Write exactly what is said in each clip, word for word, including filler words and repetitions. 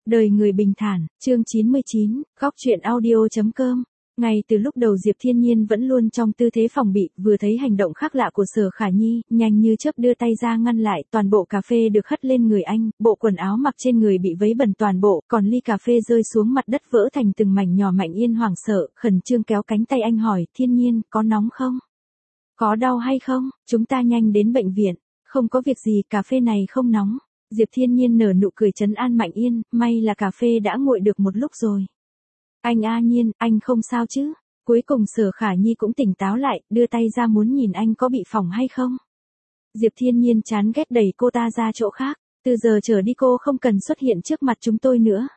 Đời người bình thản, chương chín mươi chín, góc truyện audio.com. Ngay từ lúc đầu Diệp Thiên Nhiên vẫn luôn trong tư thế phòng bị, vừa thấy hành động khác lạ của Sở Khả Nhi, nhanh như chớp đưa tay ra ngăn lại, toàn bộ cà phê được hất lên người anh, bộ quần áo mặc trên người bị vấy bẩn toàn bộ, còn ly cà phê rơi xuống mặt đất vỡ thành từng mảnh nhỏ. Mạnh Yên hoảng sợ, khẩn trương kéo cánh tay anh hỏi, Thiên Nhiên, có nóng không? Có đau hay không? Chúng ta nhanh đến bệnh viện. Không có việc gì, cà phê này không nóng. Diệp Thiên Nhiên nở nụ cười trấn an Mạnh Yên, may là cà phê đã nguội được một lúc rồi. Anh A Nhiên, anh không sao chứ? Cuối cùng Sở Khả Nhi cũng tỉnh táo lại, đưa tay ra muốn nhìn anh có bị phỏng hay không. Diệp Thiên Nhiên chán ghét đẩy cô ta ra chỗ khác, từ giờ trở đi cô không cần xuất hiện trước mặt chúng tôi nữa.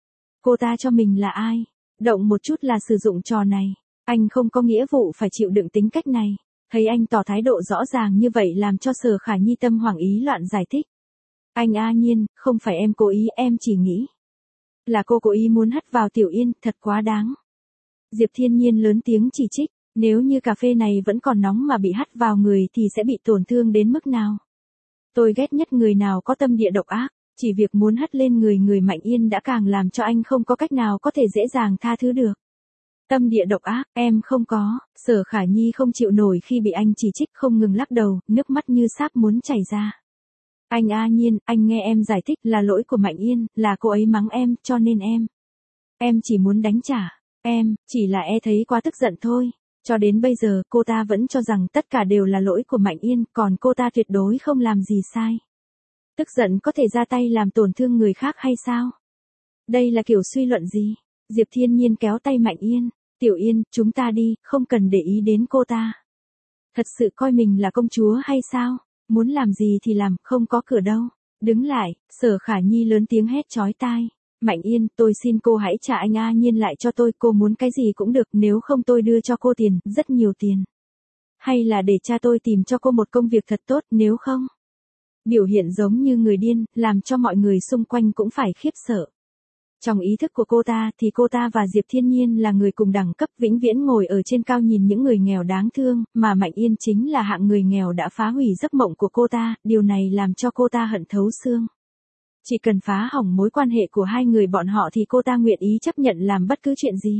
Cô ta cho mình là ai? Động một chút là sử dụng trò này, anh không có nghĩa vụ phải chịu đựng tính cách này. Thấy anh tỏ thái độ rõ ràng như vậy làm cho Sở Khả Nhi tâm hoảng ý loạn giải thích. Anh A Nhiên, không phải em cố ý, em chỉ nghĩ là cô cố ý muốn hất vào Tiểu Yên, thật quá đáng. Diệp Thiên Nhiên lớn tiếng chỉ trích, nếu như cà phê này vẫn còn nóng mà bị hắt vào người thì sẽ bị tổn thương đến mức nào. Tôi ghét nhất người nào có tâm địa độc ác, chỉ việc muốn hất lên người người Mạnh Yên đã càng làm cho anh không có cách nào có thể dễ dàng tha thứ được. Tâm địa độc ác, em không có. Sở Khả Nhi không chịu nổi khi bị anh chỉ trích, không ngừng lắc đầu, nước mắt như sáp muốn chảy ra. Anh A Nhiên, anh nghe em giải thích, là lỗi của Mạnh Yên, là cô ấy mắng em, cho nên em. Em chỉ muốn đánh trả, em, chỉ là e thấy quá tức giận thôi. Cho đến bây giờ, cô ta vẫn cho rằng tất cả đều là lỗi của Mạnh Yên, còn cô ta tuyệt đối không làm gì sai. Tức giận có thể ra tay làm tổn thương người khác hay sao? Đây là kiểu suy luận gì? Diệp Thiên Nhiên kéo tay Mạnh Yên, Tiểu Yên, chúng ta đi, không cần để ý đến cô ta. Thật sự coi mình là công chúa hay sao? Muốn làm gì thì làm, không có cửa đâu. Đứng lại, Sở Khả Nhi lớn tiếng hét chói tai. Mạnh Yên, tôi xin cô hãy trả anh A Nhiên lại cho tôi, cô muốn cái gì cũng được, nếu không tôi đưa cho cô tiền, rất nhiều tiền. Hay là để cha tôi tìm cho cô một công việc thật tốt, nếu không. Biểu hiện giống như người điên, làm cho mọi người xung quanh cũng phải khiếp sợ. Trong ý thức của cô ta thì cô ta và Diệp Thiên Nhiên là người cùng đẳng cấp, vĩnh viễn ngồi ở trên cao nhìn những người nghèo đáng thương, mà Mạnh Yên chính là hạng người nghèo đã phá hủy giấc mộng của cô ta, điều này làm cho cô ta hận thấu xương. Chỉ cần phá hỏng mối quan hệ của hai người bọn họ thì cô ta nguyện ý chấp nhận làm bất cứ chuyện gì.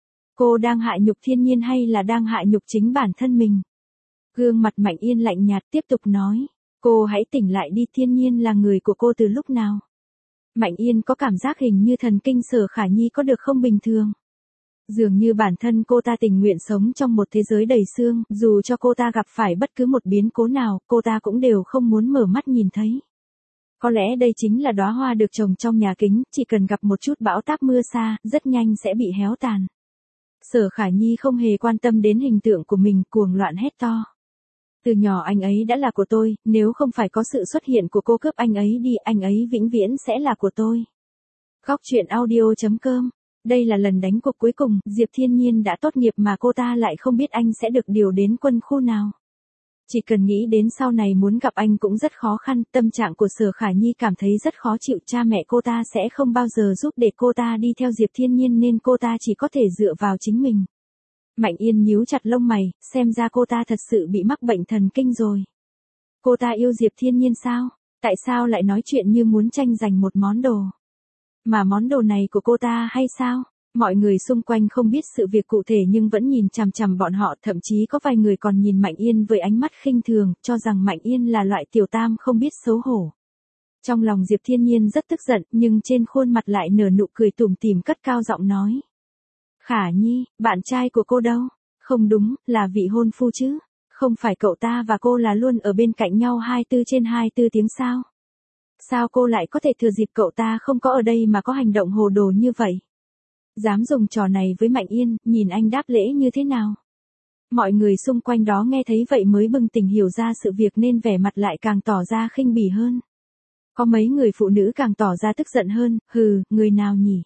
Cô đang hạ nhục Thiên Nhiên hay là đang hạ nhục chính bản thân mình? Gương mặt Mạnh Yên lạnh nhạt tiếp tục nói, cô hãy tỉnh lại đi, Thiên Nhiên là người của cô từ lúc nào? Mạnh Yên có cảm giác hình như thần kinh Sở Khả Nhi có được không bình thường. Dường như bản thân cô ta tình nguyện sống trong một thế giới đầy sương, dù cho cô ta gặp phải bất cứ một biến cố nào, cô ta cũng đều không muốn mở mắt nhìn thấy. Có lẽ đây chính là đóa hoa được trồng trong nhà kính, chỉ cần gặp một chút bão táp mưa xa, rất nhanh sẽ bị héo tàn. Sở Khả Nhi không hề quan tâm đến hình tượng của mình, cuồng loạn hét to. Từ nhỏ anh ấy đã là của tôi, nếu không phải có sự xuất hiện của cô cướp anh ấy đi, anh ấy vĩnh viễn sẽ là của tôi. Góc truyện audio.com. Đây là lần đánh cuộc cuối cùng, Diệp Thiên Nhiên đã tốt nghiệp mà cô ta lại không biết anh sẽ được điều đến quân khu nào. Chỉ cần nghĩ đến sau này muốn gặp anh cũng rất khó khăn, tâm trạng của Sở Khả Nhi cảm thấy rất khó chịu, cha mẹ cô ta sẽ không bao giờ giúp để cô ta đi theo Diệp Thiên Nhiên nên cô ta chỉ có thể dựa vào chính mình. Mạnh Yên nhíu chặt lông mày, xem ra cô ta thật sự bị mắc bệnh thần kinh rồi. Cô ta yêu Diệp Thiên Nhiên sao? Tại sao lại nói chuyện như muốn tranh giành một món đồ? Mà món đồ này của cô ta hay sao? Mọi người xung quanh không biết sự việc cụ thể nhưng vẫn nhìn chằm chằm bọn họ, thậm chí có vài người còn nhìn Mạnh Yên với ánh mắt khinh thường, cho rằng Mạnh Yên là loại tiểu tam không biết xấu hổ. Trong lòng Diệp Thiên Nhiên rất tức giận, nhưng trên khuôn mặt lại nở nụ cười tủm tỉm, cất cao giọng nói. Khả Nhi, bạn trai của cô đâu? Không đúng, là vị hôn phu chứ. Không phải cậu ta và cô là luôn ở bên cạnh nhau hai mươi bốn trên hai mươi bốn tiếng sao? Sao cô lại có thể thừa dịp cậu ta không có ở đây mà có hành động hồ đồ như vậy? Dám dùng trò này với Mạnh Yên, nhìn anh đáp lễ như thế nào? Mọi người xung quanh đó nghe thấy vậy mới bừng tỉnh hiểu ra sự việc nên vẻ mặt lại càng tỏ ra khinh bỉ hơn. Có mấy người phụ nữ càng tỏ ra tức giận hơn, hừ, người nào nhỉ?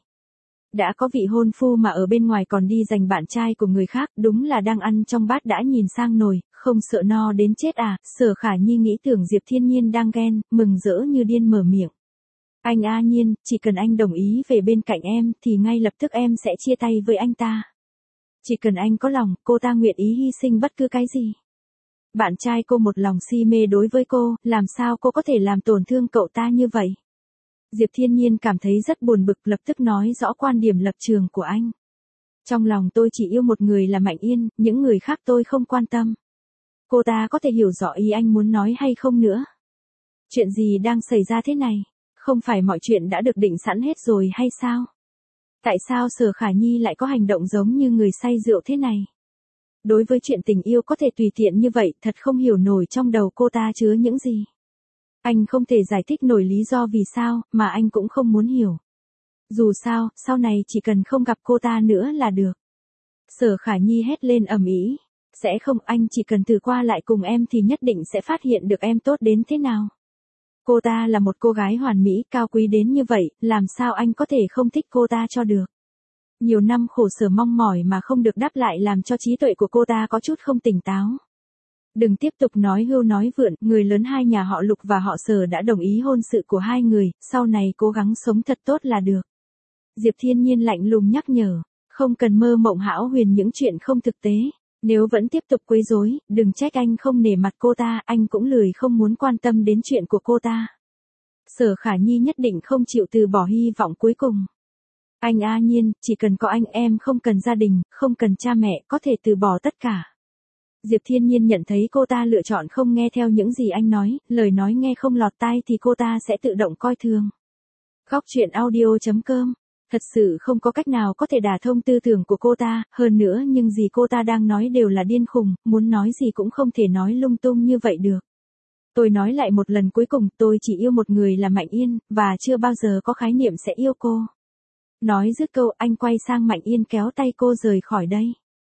Đã có vị hôn phu mà ở bên ngoài còn đi giành bạn trai của người khác, đúng là đang ăn trong bát đã nhìn sang nồi, không sợ no đến chết à? Sở Khả Nhi nghĩ tưởng Diệp Thiên Nhiên đang ghen, mừng rỡ như điên mở miệng. Anh A Nhiên, chỉ cần anh đồng ý về bên cạnh em thì ngay lập tức em sẽ chia tay với anh ta. Chỉ cần anh có lòng, cô ta nguyện ý hy sinh bất cứ cái gì. Bạn trai cô một lòng si mê đối với cô, làm sao cô có thể làm tổn thương cậu ta như vậy? Diệp Thiên Nhiên cảm thấy rất buồn bực, lập tức nói rõ quan điểm lập trường của anh. Trong lòng tôi chỉ yêu một người là Mạnh Yên, những người khác tôi không quan tâm. Cô ta có thể hiểu rõ ý anh muốn nói hay không nữa? Chuyện gì đang xảy ra thế này? Không phải mọi chuyện đã được định sẵn hết rồi hay sao? Tại sao Sở Khả Nhi lại có hành động giống như người say rượu thế này? Đối với chuyện tình yêu có thể tùy tiện như vậy, thật không hiểu nổi trong đầu cô ta chứa những gì. Anh không thể giải thích nổi lý do vì sao, mà anh cũng không muốn hiểu. Dù sao, sau này chỉ cần không gặp cô ta nữa là được. Sở Khả Nhi hét lên ầm ĩ. Sẽ không, anh chỉ cần thử qua lại cùng em thì nhất định sẽ phát hiện được em tốt đến thế nào. Cô ta là một cô gái hoàn mỹ, cao quý đến như vậy, làm sao anh có thể không thích cô ta cho được. Nhiều năm khổ sở mong mỏi mà không được đáp lại làm cho trí tuệ của cô ta có chút không tỉnh táo. Đừng tiếp tục nói hưu nói vượn, người lớn hai nhà họ Lục và họ Sở đã đồng ý hôn sự của hai người, sau này cố gắng sống thật tốt là được. Diệp Thiên Nhiên lạnh lùng nhắc nhở, không cần mơ mộng hão huyền những chuyện không thực tế. Nếu vẫn tiếp tục quấy rối, đừng trách anh không nể mặt cô ta, anh cũng lười không muốn quan tâm đến chuyện của cô ta. Sở Khả Nhi nhất định không chịu từ bỏ hy vọng cuối cùng. Anh A Nhiên, chỉ cần có anh em không cần gia đình, không cần cha mẹ, có thể từ bỏ tất cả. Diệp Thiên Nhiên nhận thấy cô ta lựa chọn không nghe theo những gì anh nói, lời nói nghe không lọt tai thì cô ta sẽ tự động coi thường. Góc truyện audio chấm com. Thật sự không có cách nào có thể đả thông tư tưởng của cô ta, hơn nữa nhưng gì cô ta đang nói đều là điên khùng, muốn nói gì cũng không thể nói lung tung như vậy được. Tôi nói lại một lần cuối cùng, tôi chỉ yêu một người là Mạnh Yên, và chưa bao giờ có khái niệm sẽ yêu cô. Nói dứt câu, anh quay sang Mạnh Yên kéo tay cô rời khỏi đây.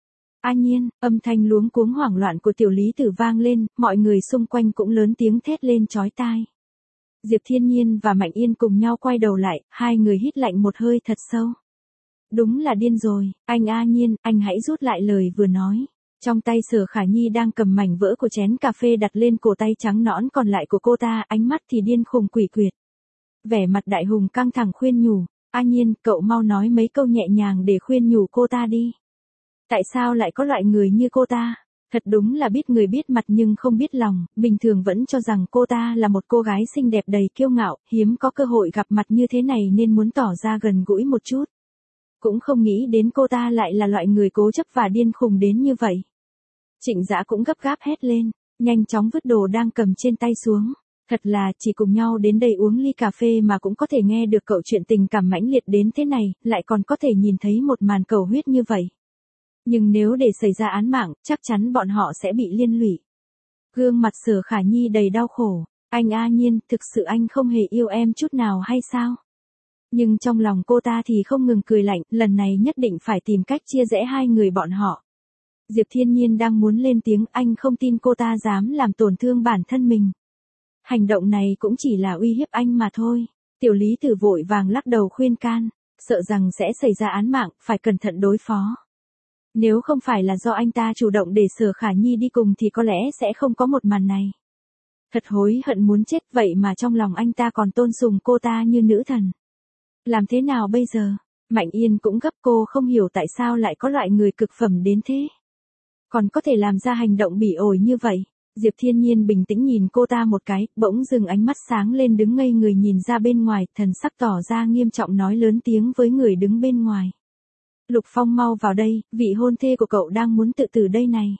A Nhiên, âm thanh luống cuống hoảng loạn của tiểu lý tử vang lên, mọi người xung quanh cũng lớn tiếng thét lên chói tai. Diệp Thiên Nhiên và Mạnh Yên cùng nhau quay đầu lại, hai người hít lạnh một hơi thật sâu. Đúng là điên rồi, anh A Nhiên, anh hãy rút lại lời vừa nói. Trong tay Sở Khả Nhi đang cầm mảnh vỡ của chén cà phê đặt lên cổ tay trắng nõn còn lại của cô ta, ánh mắt thì điên khùng quỷ quyệt. Vẻ mặt đại hùng căng thẳng khuyên nhủ, A Nhiên, cậu mau nói mấy câu nhẹ nhàng để khuyên nhủ cô ta đi. Tại sao lại có loại người như cô ta? Thật đúng là biết người biết mặt nhưng không biết lòng, bình thường vẫn cho rằng cô ta là một cô gái xinh đẹp đầy kiêu ngạo, hiếm có cơ hội gặp mặt như thế này nên muốn tỏ ra gần gũi một chút. Cũng không nghĩ đến cô ta lại là loại người cố chấp và điên khùng đến như vậy. Trịnh Dã cũng gấp gáp hét lên, nhanh chóng vứt đồ đang cầm trên tay xuống. Thật là, chỉ cùng nhau đến đây uống ly cà phê mà cũng có thể nghe được cậu chuyện tình cảm mãnh liệt đến thế này, lại còn có thể nhìn thấy một màn cầu huyết như vậy. Nhưng nếu để xảy ra án mạng, chắc chắn bọn họ sẽ bị liên lụy. Gương mặt Sở Khả Nhi đầy đau khổ. Anh A Nhiên, thực sự anh không hề yêu em chút nào hay sao? Nhưng trong lòng cô ta thì không ngừng cười lạnh, lần này nhất định phải tìm cách chia rẽ hai người bọn họ. Diệp Thiên Nhiên đang muốn lên tiếng, anh không tin cô ta dám làm tổn thương bản thân mình. Hành động này cũng chỉ là uy hiếp anh mà thôi. Tiểu Lý Tử vội vàng lắc đầu khuyên can, sợ rằng sẽ xảy ra án mạng, phải cẩn thận đối phó. Nếu không phải là do anh ta chủ động để Sở Khả Nhi đi cùng thì có lẽ sẽ không có một màn này. Thật hối hận muốn chết, vậy mà trong lòng anh ta còn tôn sùng cô ta như nữ thần. Làm thế nào bây giờ? Mạnh Yên cũng gấp, cô không hiểu tại sao lại có loại người cực phẩm đến thế. Còn có thể làm ra hành động bỉ ổi như vậy. Diệp Thiên Nhiên bình tĩnh nhìn cô ta một cái, bỗng dừng ánh mắt sáng lên đứng ngây người nhìn ra bên ngoài, thần sắc tỏ ra nghiêm trọng nói lớn tiếng với người đứng bên ngoài. Lục Phong mau vào đây, vị hôn thê của cậu đang muốn tự tử đây này.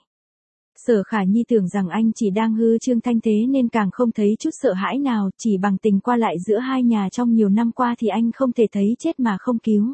Sở Khả Nhi tưởng rằng anh chỉ đang hư trương thanh thế nên càng không thấy chút sợ hãi nào, chỉ bằng tình qua lại giữa hai nhà trong nhiều năm qua thì anh không thể thấy chết mà không cứu.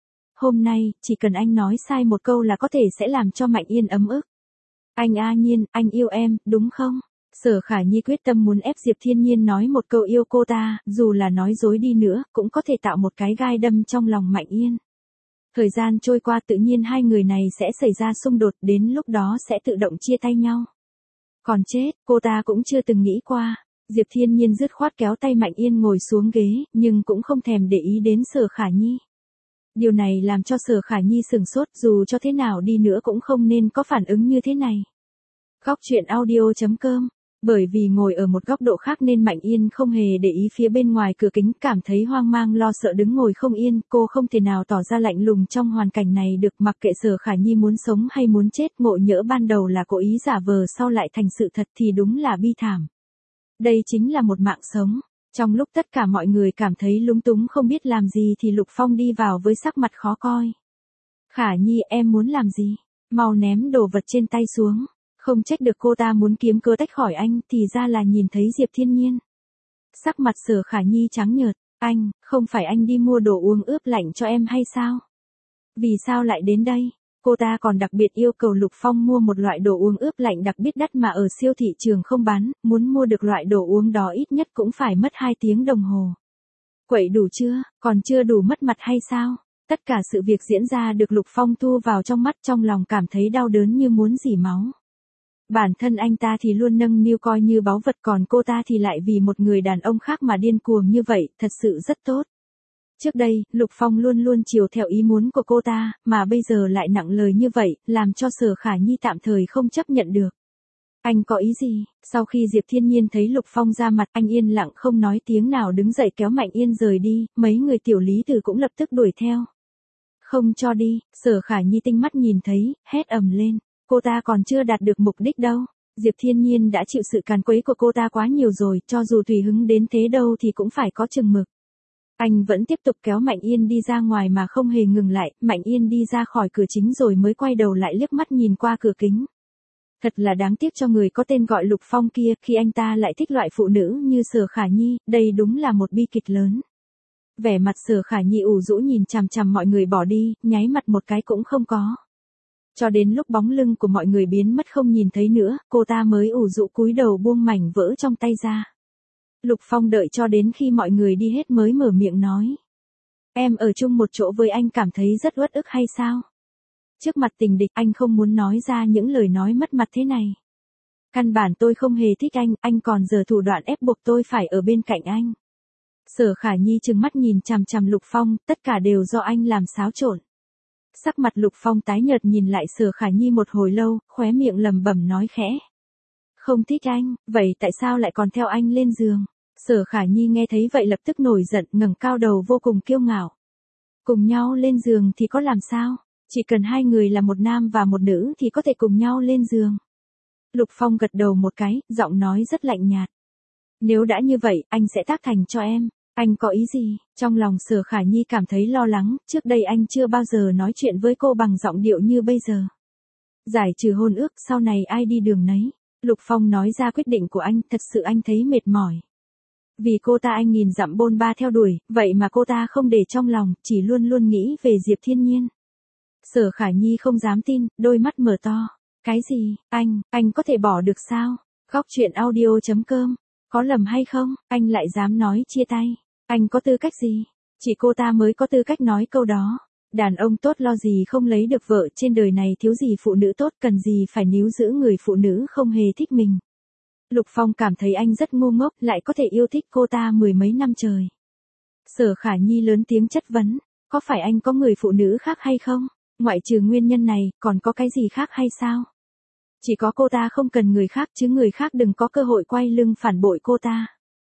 Hôm nay, chỉ cần anh nói sai một câu là có thể sẽ làm cho Mạnh Yên ấm ức. Anh A Nhiên, anh yêu em, đúng không? Sở Khả Nhi quyết tâm muốn ép Diệp Thiên Nhiên nói một câu yêu cô ta, dù là nói dối đi nữa, cũng có thể tạo một cái gai đâm trong lòng Mạnh Yên. Thời gian trôi qua tự nhiên hai người này sẽ xảy ra xung đột, đến lúc đó sẽ tự động chia tay nhau. Còn chết, cô ta cũng chưa từng nghĩ qua. Diệp Thiên Nhiên dứt khoát kéo tay Mạnh Yên ngồi xuống ghế, nhưng cũng không thèm để ý đến Sở Khả Nhi. Điều này làm cho Sở Khả Nhi sửng sốt, dù cho thế nào đi nữa cũng không nên có phản ứng như thế này. Góc truyện audio chấm com. Bởi vì ngồi ở một góc độ khác nên Mạnh Yên không hề để ý phía bên ngoài cửa kính, cảm thấy hoang mang lo sợ đứng ngồi không yên, cô không thể nào tỏ ra lạnh lùng trong hoàn cảnh này được, mặc kệ Sở Khả Nhi muốn sống hay muốn chết, ngộ nhỡ ban đầu là cố ý giả vờ sau lại thành sự thật thì đúng là bi thảm. Đây chính là một mạng sống. Trong lúc tất cả mọi người cảm thấy lúng túng không biết làm gì thì Lục Phong đi vào với sắc mặt khó coi. Khả Nhi, em muốn làm gì? Mau ném đồ vật trên tay xuống. Không trách được cô ta muốn kiếm cớ tách khỏi anh, thì ra là nhìn thấy Diệp Thiên Nhiên. Sắc mặt Sở Khả Nhi trắng nhợt. Anh, không phải anh đi mua đồ uống ướp lạnh cho em hay sao? Vì sao lại đến đây? Cô ta còn đặc biệt yêu cầu Lục Phong mua một loại đồ uống ướp lạnh đặc biệt đắt mà ở siêu thị trường không bán, muốn mua được loại đồ uống đó ít nhất cũng phải mất hai tiếng đồng hồ. Quậy đủ chưa, còn chưa đủ mất mặt hay sao? Tất cả sự việc diễn ra được Lục Phong thu vào trong mắt, trong lòng cảm thấy đau đớn như muốn rỉ máu. Bản thân anh ta thì luôn nâng niu coi như báu vật, còn cô ta thì lại vì một người đàn ông khác mà điên cuồng như vậy, thật sự rất tốt. Trước đây, Lục Phong luôn luôn chiều theo ý muốn của cô ta, mà bây giờ lại nặng lời như vậy, làm cho Sở Khả Nhi tạm thời không chấp nhận được. Anh có ý gì? Sau khi Diệp Thiên Nhiên thấy Lục Phong ra mặt, anh yên lặng không nói tiếng nào đứng dậy kéo Mạnh Yên rời đi, mấy người tiểu Lý Tử cũng lập tức đuổi theo. Không cho đi, Sở Khả Nhi tinh mắt nhìn thấy, hét ầm lên, cô ta còn chưa đạt được mục đích đâu. Diệp Thiên Nhiên đã chịu sự càn quấy của cô ta quá nhiều rồi, cho dù tùy hứng đến thế đâu thì cũng phải có chừng mực. Anh vẫn tiếp tục kéo Mạnh Yên đi ra ngoài mà không hề ngừng lại, Mạnh Yên đi ra khỏi cửa chính rồi mới quay đầu lại liếc mắt nhìn qua cửa kính. Thật là đáng tiếc cho người có tên gọi Lục Phong kia, khi anh ta lại thích loại phụ nữ như Sở Khả Nhi, đây đúng là một bi kịch lớn. Vẻ mặt Sở Khả Nhi ủ rũ nhìn chằm chằm mọi người bỏ đi, nháy mặt một cái cũng không có. Cho đến lúc bóng lưng của mọi người biến mất không nhìn thấy nữa, cô ta mới ủ rũ cúi đầu buông mảnh vỡ trong tay ra. Lục Phong đợi cho đến khi mọi người đi hết mới mở miệng nói. Em ở chung một chỗ với anh cảm thấy rất uất ức hay sao? Trước mặt tình địch anh không muốn nói ra những lời nói mất mặt thế này. Căn bản tôi không hề thích anh, anh còn giở thủ đoạn ép buộc tôi phải ở bên cạnh anh. Sở Khả Nhi trừng mắt nhìn chằm chằm Lục Phong, tất cả đều do anh làm xáo trộn. Sắc mặt Lục Phong tái nhợt nhìn lại Sở Khả Nhi một hồi lâu, khóe miệng lẩm bẩm nói khẽ. Không thích anh, vậy tại sao lại còn theo anh lên giường? Sở Khả Nhi nghe thấy vậy lập tức nổi giận, ngẩng cao đầu vô cùng kiêu ngạo. Cùng nhau lên giường thì có làm sao? Chỉ cần hai người là một nam và một nữ thì có thể cùng nhau lên giường. Lục Phong gật đầu một cái, giọng nói rất lạnh nhạt. Nếu đã như vậy, anh sẽ tác thành cho em. Anh có ý gì? Trong lòng Sở Khả Nhi cảm thấy lo lắng, trước đây anh chưa bao giờ nói chuyện với cô bằng giọng điệu như bây giờ. Giải trừ hôn ước, sau này ai đi đường nấy. Lục Phong nói ra quyết định của anh, thật sự anh thấy mệt mỏi. Vì cô ta anh nghìn dặm bôn ba theo đuổi, vậy mà cô ta không để trong lòng, chỉ luôn luôn nghĩ về Diệp Thiên Nhiên. Sở Khả Nhi không dám tin, đôi mắt mở to. Cái gì, anh, anh có thể bỏ được sao? Góc truyện audio chấm com, có lầm hay không, anh lại dám nói chia tay. Anh có tư cách gì? Chỉ cô ta mới có tư cách nói câu đó. Đàn ông tốt lo gì không lấy được vợ, trên đời này thiếu gì phụ nữ tốt, cần gì phải níu giữ người phụ nữ không hề thích mình. Lục Phong cảm thấy anh rất ngu ngốc, lại có thể yêu thích cô ta mười mấy năm trời. Sở Khả Nhi lớn tiếng chất vấn, có phải anh có người phụ nữ khác hay không? Ngoại trừ nguyên nhân này, còn có cái gì khác hay sao? Chỉ có cô ta không cần người khác chứ người khác đừng có cơ hội quay lưng phản bội cô ta.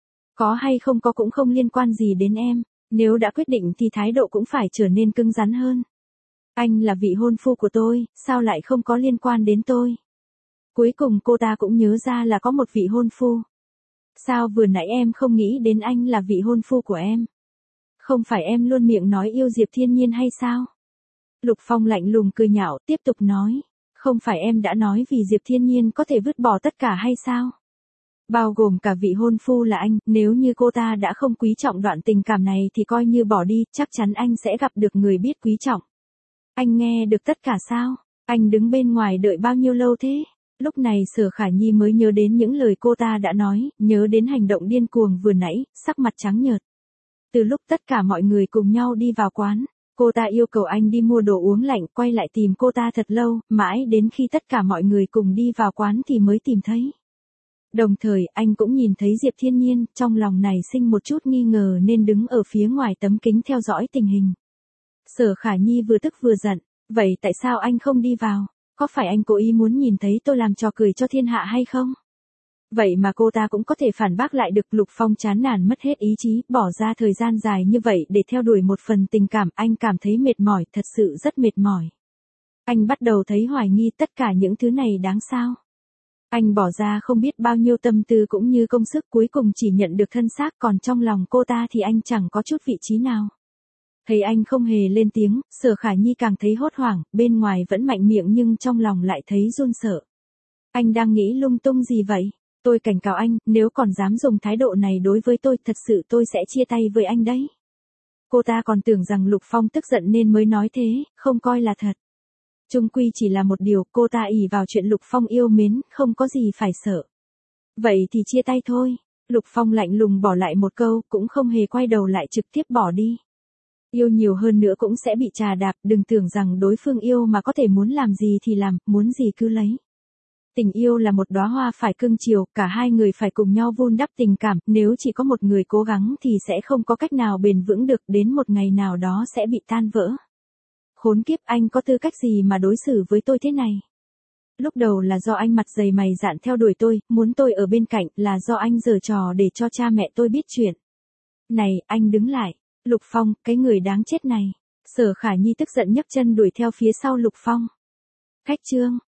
Có hay không có cũng không liên quan gì đến em, nếu đã quyết định thì thái độ cũng phải trở nên cứng rắn hơn. Anh là vị hôn phu của tôi, sao lại không có liên quan đến tôi? Cuối cùng cô ta cũng nhớ ra là có một vị hôn phu. Sao vừa nãy em không nghĩ đến anh là vị hôn phu của em? Không phải em luôn miệng nói yêu Diệp Thiên Nhiên hay sao? Lục Phong lạnh lùng cười nhạo, tiếp tục nói. Không phải em đã nói vì Diệp Thiên Nhiên có thể vứt bỏ tất cả hay sao? Bao gồm cả vị hôn phu là anh, nếu như cô ta đã không quý trọng đoạn tình cảm này thì coi như bỏ đi, chắc chắn anh sẽ gặp được người biết quý trọng. Anh nghe được tất cả sao? Anh đứng bên ngoài đợi bao nhiêu lâu thế? Lúc này Sở Khả Nhi mới nhớ đến những lời cô ta đã nói, nhớ đến hành động điên cuồng vừa nãy, sắc mặt trắng nhợt. Từ lúc tất cả mọi người cùng nhau đi vào quán, cô ta yêu cầu anh đi mua đồ uống lạnh, quay lại tìm cô ta thật lâu, mãi đến khi tất cả mọi người cùng đi vào quán thì mới tìm thấy. Đồng thời, anh cũng nhìn thấy Diệp Thiên Nhiên, trong lòng này sinh một chút nghi ngờ nên đứng ở phía ngoài tấm kính theo dõi tình hình. Sở Khả Nhi vừa tức vừa giận, vậy tại sao anh không đi vào? Có phải anh cố ý muốn nhìn thấy tôi làm trò cười cho thiên hạ hay không? Vậy mà cô ta cũng có thể phản bác lại được. Lục Phong chán nản mất hết ý chí, bỏ ra thời gian dài như vậy để theo đuổi một phần tình cảm, anh cảm thấy mệt mỏi, thật sự rất mệt mỏi. Anh bắt đầu thấy hoài nghi tất cả những thứ này đáng sao? Anh bỏ ra không biết bao nhiêu tâm tư cũng như công sức cuối cùng chỉ nhận được thân xác, còn trong lòng cô ta thì anh chẳng có chút vị trí nào. Thấy anh không hề lên tiếng, Sở Khả Nhi càng thấy hốt hoảng, bên ngoài vẫn mạnh miệng nhưng trong lòng lại thấy run sợ. Anh đang nghĩ lung tung gì vậy? Tôi cảnh cáo anh, nếu còn dám dùng thái độ này đối với tôi, thật sự tôi sẽ chia tay với anh đấy. Cô ta còn tưởng rằng Lục Phong tức giận nên mới nói thế, không coi là thật. Chung quy chỉ là một điều, cô ta ỷ vào chuyện Lục Phong yêu mến, không có gì phải sợ. Vậy thì chia tay thôi. Lục Phong lạnh lùng bỏ lại một câu, cũng không hề quay đầu lại, trực tiếp bỏ đi. Yêu nhiều hơn nữa cũng sẽ bị trà đạp, đừng tưởng rằng đối phương yêu mà có thể muốn làm gì thì làm, muốn gì cứ lấy. Tình yêu là một đóa hoa phải cưng chiều, cả hai người phải cùng nhau vun đắp tình cảm, nếu chỉ có một người cố gắng thì sẽ không có cách nào bền vững được, đến một ngày nào đó sẽ bị tan vỡ. Khốn kiếp, anh có tư cách gì mà đối xử với tôi thế này? Lúc đầu là do anh mặt dày mày dạn theo đuổi tôi, muốn tôi ở bên cạnh, là do anh giở trò để cho cha mẹ tôi biết chuyện. Này, anh đứng lại. Lục Phong, cái người đáng chết này. Sở Khả Nhi tức giận nhấc chân đuổi theo phía sau Lục Phong. Khách trương.